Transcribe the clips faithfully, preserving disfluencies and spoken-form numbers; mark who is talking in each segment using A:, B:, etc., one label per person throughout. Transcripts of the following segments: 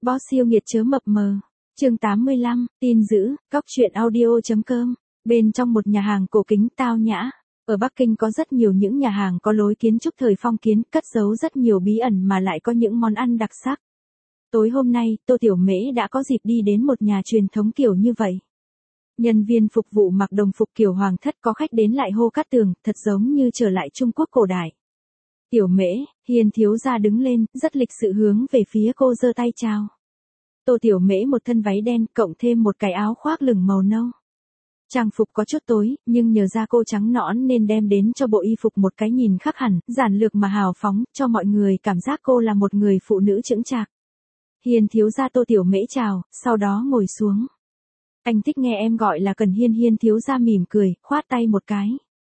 A: Boss siêu nghiệt chớ mập mờ. Chương tám mươi lăm, tin dữ, cóc truyện audio.com. Bên trong một nhà hàng cổ kính tao nhã, ở Bắc Kinh có rất nhiều những nhà hàng có lối kiến trúc thời phong kiến, cất giấu rất nhiều bí ẩn mà lại có những món ăn đặc sắc. Tối hôm nay, Tô Tiểu Mễ đã có dịp đi đến một nhà truyền thống kiểu như vậy. Nhân viên phục vụ mặc đồng phục kiểu hoàng thất, có khách đến lại hô cát tường, thật giống như trở lại Trung Quốc cổ đại. Tiểu Mễ, Hiền thiếu gia đứng lên, rất lịch sự hướng về phía cô giơ tay chào. Tô Tiểu Mễ một thân váy đen, cộng thêm một cái áo khoác lửng màu nâu. Trang phục có chút tối, nhưng nhờ da cô trắng nõn nên đem đến cho bộ y phục một cái nhìn khác hẳn, giản lược mà hào phóng, cho mọi người cảm giác cô là một người phụ nữ chững chạc. Hiền thiếu gia Tô Tiểu Mễ chào, sau đó ngồi xuống. Anh thích nghe em gọi là Cần Hiên. Hiên thiếu gia mỉm cười, khoát tay một cái.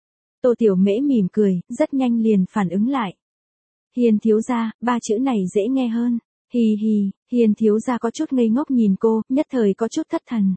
A: Tô Tiểu Mễ mỉm cười, rất nhanh liền phản ứng lại. Hiền thiếu gia, ba chữ này dễ nghe hơn. Hì hì, Hiền thiếu gia có chút ngây ngốc nhìn cô, nhất thời có chút thất thần.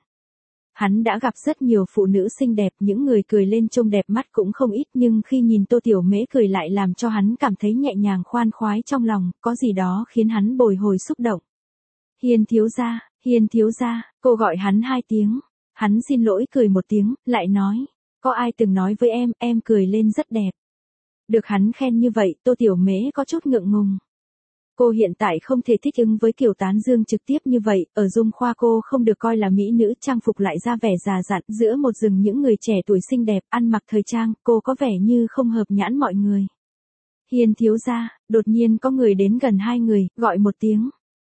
A: Hắn đã gặp rất nhiều phụ nữ xinh đẹp, những người cười lên trông đẹp mắt cũng không ít, nhưng khi nhìn Tô Tiểu Mễ cười lại làm cho hắn cảm thấy nhẹ nhàng khoan khoái trong lòng, có gì đó khiến hắn bồi hồi xúc động. Hiền thiếu gia, Hiền thiếu gia, cô gọi hắn hai tiếng. Hắn xin lỗi cười một tiếng, lại nói, có ai từng nói với em, em cười lên rất đẹp. Được hắn khen như vậy, Tô Tiểu Mễ có chút ngượng ngùng. Cô hiện tại không thể thích ứng với kiểu tán dương trực tiếp như vậy, ở Dung Khoa cô không được coi là mỹ nữ, trang phục lại ra vẻ già dặn, giữa một rừng những người trẻ tuổi xinh đẹp, ăn mặc thời trang, cô có vẻ như không hợp nhãn mọi người. Hiền thiếu gia, đột nhiên có người đến gần hai người, gọi một tiếng.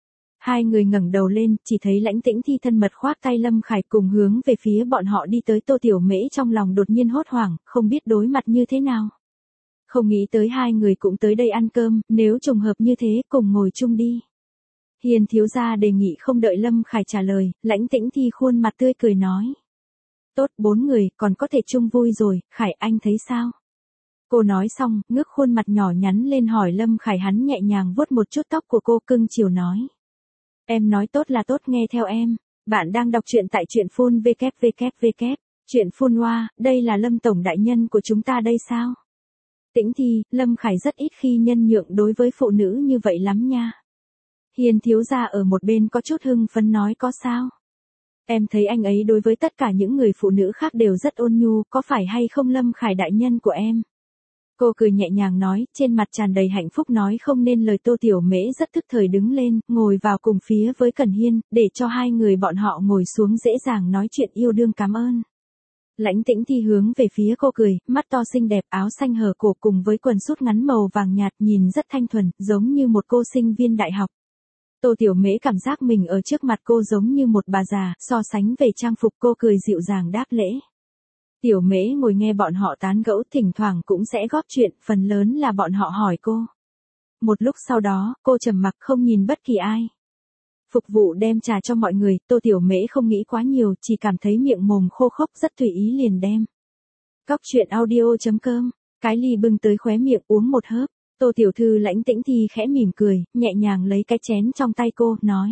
A: Hai người ngẩng đầu lên, chỉ thấy Lãnh Tĩnh Thi thân mật khoác tay Lâm Khải cùng hướng về phía bọn họ đi tới. Tô Tiểu Mễ trong lòng đột nhiên hốt hoảng, không biết đối mặt như thế nào. Không nghĩ tới hai người cũng tới đây ăn cơm, nếu trùng hợp như thế, cùng ngồi chung đi. Hiền thiếu gia đề nghị. Không đợi Lâm Khải trả lời, Lãnh Tĩnh Thi khuôn mặt tươi cười nói. Tốt, bốn người, còn có thể chung vui rồi, Khải anh thấy sao? Cô nói xong, ngước khuôn mặt nhỏ nhắn lên hỏi Lâm Khải. Hắn nhẹ nhàng vuốt một chút tóc của cô, cưng chiều nói. Em nói tốt là tốt, nghe theo em. Bạn đang đọc truyện tại truyện phun www. Truyện phun hoa, đây là Lâm tổng đại nhân của chúng ta đây sao? Tĩnh Thi, Lâm Khải rất ít khi nhân nhượng đối với phụ nữ như vậy lắm nha. Hiền thiếu gia ở một bên có chút hưng phấn nói. Có sao? Em thấy anh ấy đối với tất cả những người phụ nữ khác đều rất ôn nhu, có phải hay không Lâm Khải đại nhân của em? Cô cười nhẹ nhàng nói, trên mặt tràn đầy hạnh phúc nói không nên lời. Tô Tiểu Mễ rất tức thời đứng lên, ngồi vào cùng phía với Cần Hiên, để cho hai người bọn họ ngồi xuống dễ dàng nói chuyện yêu đương. Cảm ơn. Lãnh Tĩnh Thi hướng về phía cô cười, mắt to xinh đẹp, áo xanh hở cổ cùng với quần sút ngắn màu vàng nhạt, nhìn rất thanh thuần, giống như một cô sinh viên đại học. Tô Tiểu Mễ cảm giác mình ở trước mặt cô giống như một bà già, so sánh về trang phục cô cười dịu dàng đáp lễ. Tiểu Mễ ngồi nghe bọn họ tán gẫu, thỉnh thoảng cũng sẽ góp chuyện, phần lớn là bọn họ hỏi cô. Một lúc sau đó, cô trầm mặc không nhìn bất kỳ ai. Phục vụ đem trà cho mọi người, Tô Tiểu Mễ không nghĩ quá nhiều, chỉ cảm thấy miệng mồm khô khốc, rất tùy ý liền đem. Cóc truyện audio.com, cái ly bưng tới khóe miệng uống một hớp. Tô Tiểu Thư Lãnh Tĩnh Thi khẽ mỉm cười, nhẹ nhàng lấy cái chén trong tay cô, nói.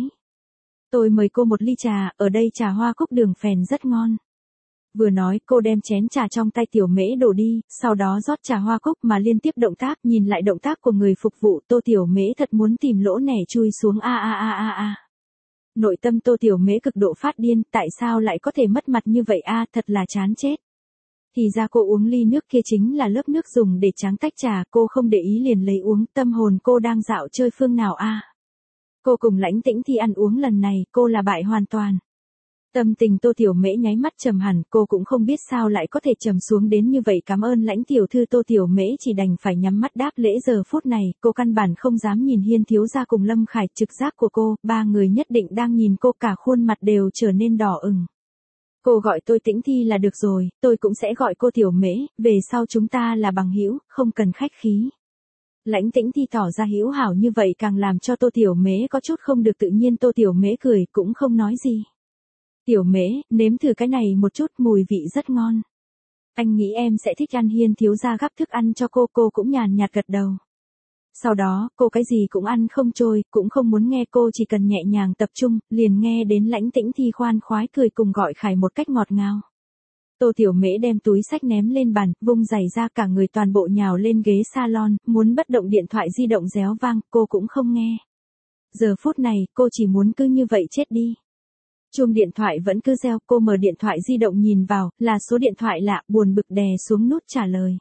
A: Tôi mời cô một ly trà, ở đây trà hoa cúc đường phèn rất ngon. Vừa nói, cô đem chén trà trong tay Tiểu Mễ đổ đi, sau đó rót trà hoa cúc mà liên tiếp động tác, nhìn lại động tác của người phục vụ, Tô Tiểu Mễ thật muốn tìm lỗ nẻ chui xuống a a a a a. Nội tâm Tô Tiểu Mễ cực độ phát điên, tại sao lại có thể mất mặt như vậy a, thật là chán chết. Thì ra cô uống ly nước kia chính là lớp nước dùng để tráng tách trà, cô không để ý liền lấy uống, tâm hồn cô đang dạo chơi phương nào a. Cô cùng Lãnh Tĩnh Thi ăn uống lần này, cô là bại hoàn toàn. Tâm tình Tô Tiểu Mễ nháy mắt trầm hẳn, cô cũng không biết sao lại có thể trầm xuống đến như vậy. Cảm ơn Lãnh tiểu thư. Tô Tiểu Mễ chỉ đành phải nhắm mắt đáp lễ. Giờ phút này, cô căn bản không dám nhìn Hiên thiếu gia cùng Lâm Khải, trực giác của cô, ba người nhất định đang nhìn cô, cả khuôn mặt đều trở nên đỏ ửng. Cô gọi tôi Tĩnh Thi là được rồi, tôi cũng sẽ gọi cô Tiểu Mễ, về sau chúng ta là bằng hữu, không cần khách khí. Lãnh Tĩnh Thi tỏ ra hữu hảo như vậy càng làm cho Tô Tiểu Mễ có chút không được tự nhiên. Tô Tiểu Mễ cười, cũng không nói gì. Tiểu Mễ, nếm thử cái này một chút, mùi vị rất ngon. Anh nghĩ em sẽ thích ăn. Hiên thiếu gia gắp thức ăn cho cô, cô cũng nhàn nhạt gật đầu. Sau đó, cô cái gì cũng ăn không trôi, cũng không muốn nghe, cô chỉ cần nhẹ nhàng tập trung, liền nghe đến Lãnh Tĩnh Thi khoan khoái cười cùng gọi Khải một cách ngọt ngào. Tô Tiểu Mễ đem túi xách ném lên bàn, vung giày ra, cả người toàn bộ nhào lên ghế salon, muốn bất động điện thoại di động réo vang, cô cũng không nghe. Giờ phút này, cô chỉ muốn cứ như vậy chết đi. Chuông điện thoại vẫn cứ reo, cô mở điện thoại di động nhìn vào, là số điện thoại lạ, buồn bực đè xuống nút trả lời.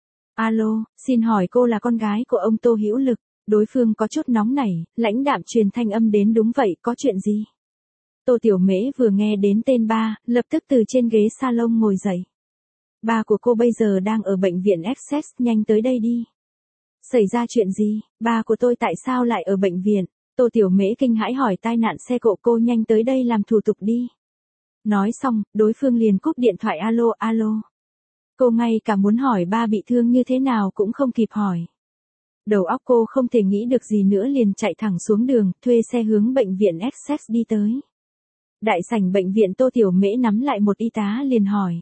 A: Alo, xin hỏi cô là con gái của ông Tô Hữu Lực. Đối phương có chút nóng nảy, lãnh đạm truyền thanh âm đến. Đúng vậy, có chuyện gì? Tô Tiểu Mễ vừa nghe đến tên ba, lập tức từ trên ghế salon ngồi dậy. Ba của cô bây giờ đang ở bệnh viện Essex, nhanh tới đây đi. Xảy ra chuyện gì? Ba của tôi tại sao lại ở bệnh viện? Tô Tiểu Mễ kinh hãi hỏi. Tai nạn xe cộ. Cô nhanh tới đây làm thủ tục đi. Nói xong, đối phương liền cúp điện thoại. Alo, alo. Cô ngay cả muốn hỏi ba bị thương như thế nào cũng không kịp hỏi. Đầu óc cô không thể nghĩ được gì nữa, liền chạy thẳng xuống đường, thuê xe hướng bệnh viện Essex đi tới. Đại sảnh bệnh viện. Tô Tiểu Mễ nắm lại một y tá liền hỏi.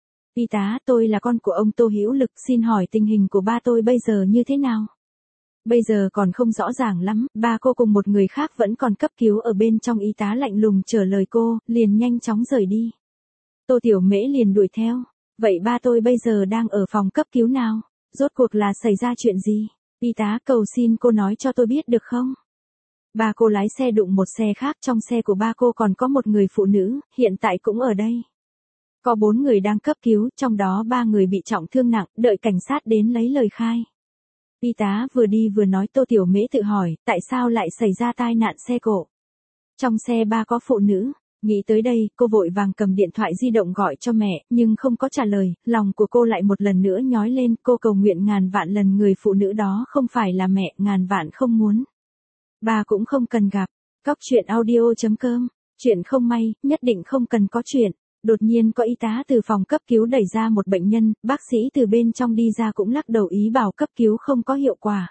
A: Y tá, tôi là con của ông Tô Hữu Lực, xin hỏi tình hình của ba tôi bây giờ như thế nào? Bây giờ còn không rõ ràng lắm, ba cô cùng một người khác vẫn còn cấp cứu ở bên trong. Y tá lạnh lùng trả lời cô, liền nhanh chóng rời đi. Tô Tiểu Mễ liền đuổi theo. Vậy ba tôi bây giờ đang ở phòng cấp cứu nào? Rốt cuộc là xảy ra chuyện gì? Y tá, cầu xin cô nói cho tôi biết được không? Ba cô lái xe đụng một xe khác, trong xe của ba cô còn có một người phụ nữ, hiện tại cũng ở đây. Có bốn người đang cấp cứu, trong đó ba người bị trọng thương nặng, đợi cảnh sát đến lấy lời khai. Y tá vừa đi vừa nói. Tô Tiểu Mễ tự hỏi, tại sao lại xảy ra tai nạn xe cộ? Trong xe ba có phụ nữ. Nghĩ tới đây, cô vội vàng cầm điện thoại di động gọi cho mẹ, nhưng không có trả lời, lòng của cô lại một lần nữa nhói lên. Cô cầu nguyện ngàn vạn lần người phụ nữ đó không phải là mẹ, ngàn vạn không muốn. Ba cũng không cần gặp. Cóc truyện audio chấm com. Chuyện không may, nhất định không cần có chuyện. Đột nhiên có y tá từ phòng cấp cứu đẩy ra một bệnh nhân, bác sĩ từ bên trong đi ra cũng lắc đầu ý bảo cấp cứu không có hiệu quả.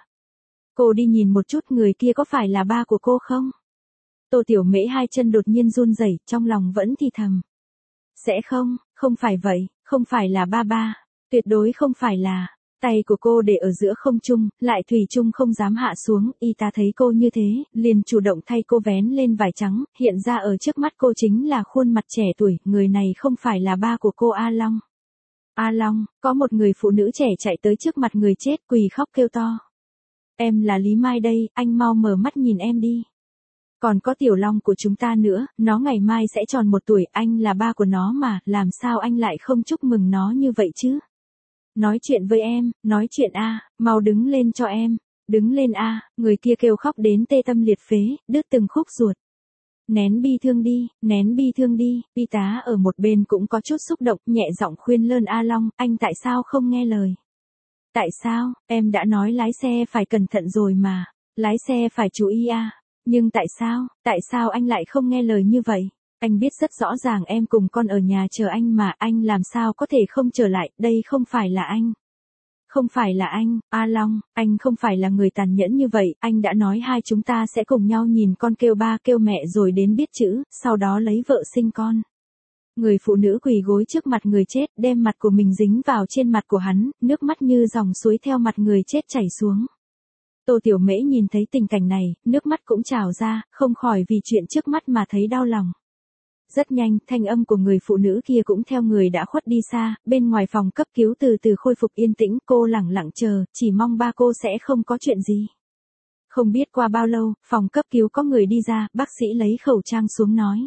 A: Cô đi nhìn một chút người kia có phải là ba của cô không? Tô Tiểu Mễ hai chân đột nhiên run rẩy, trong lòng vẫn thì thầm. Sẽ không, không phải vậy, không phải là ba ba, tuyệt đối không phải là. Tay của cô để ở giữa không trung, lại thủy chung không dám hạ xuống. Y tá thấy cô như thế, liền chủ động thay cô vén lên vải trắng, hiện ra ở trước mắt cô chính là khuôn mặt trẻ tuổi. Người này không phải là ba của cô. A Long. A Long, có một người phụ nữ trẻ chạy tới trước mặt người chết, quỳ khóc kêu to. Em là Lý Mai đây, anh mau mở mắt nhìn em đi. Còn có Tiểu Long của chúng ta nữa, nó ngày mai sẽ tròn một tuổi, anh là ba của nó mà, làm sao anh lại không chúc mừng nó như vậy chứ? Nói chuyện với em, nói chuyện a, mau đứng lên cho em, đứng lên a. Người kia kêu khóc đến tê tâm liệt phế, đứt từng khúc ruột. Nén bi thương đi, nén bi thương đi. Y tá ở một bên cũng có chút xúc động, nhẹ giọng khuyên lơn. A Long, anh tại sao không nghe lời? Tại sao? Em đã nói lái xe phải cẩn thận rồi mà, lái xe phải chú ý a. Nhưng tại sao, tại sao anh lại không nghe lời như vậy? Anh biết rất rõ ràng em cùng con ở nhà chờ anh mà, anh làm sao có thể không trở lại, đây không phải là anh. Không phải là anh, A Long, anh không phải là người tàn nhẫn như vậy, anh đã nói hai chúng ta sẽ cùng nhau nhìn con kêu ba kêu mẹ rồi đến biết chữ, sau đó lấy vợ sinh con. Người phụ nữ quỳ gối trước mặt người chết, đem mặt của mình dính vào trên mặt của hắn, nước mắt như dòng suối theo mặt người chết chảy xuống. Tô Tiểu Mễ nhìn thấy tình cảnh này, nước mắt cũng trào ra, không khỏi vì chuyện trước mắt mà thấy đau lòng. Rất nhanh, thanh âm của người phụ nữ kia cũng theo người đã khuất đi xa, bên ngoài phòng cấp cứu từ từ khôi phục yên tĩnh, cô lẳng lặng chờ, chỉ mong ba cô sẽ không có chuyện gì. Không biết qua bao lâu, phòng cấp cứu có người đi ra, bác sĩ lấy khẩu trang xuống nói.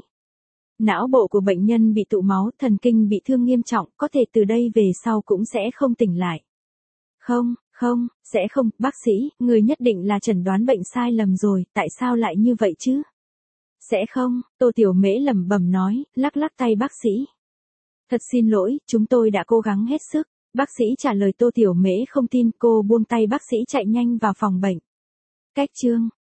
A: Não bộ của bệnh nhân bị tụ máu, thần kinh bị thương nghiêm trọng, có thể từ đây về sau cũng sẽ không tỉnh lại. Không, không, sẽ không, bác sĩ, người nhất định là chẩn đoán bệnh sai lầm rồi, tại sao lại như vậy chứ? Sẽ không, Tô Tiểu Mễ lẩm bẩm nói, lắc lắc tay bác sĩ. Thật xin lỗi, chúng tôi đã cố gắng hết sức. Bác sĩ trả lời. Tô Tiểu Mễ không tin, cô buông tay bác sĩ chạy nhanh vào phòng bệnh. Cách chương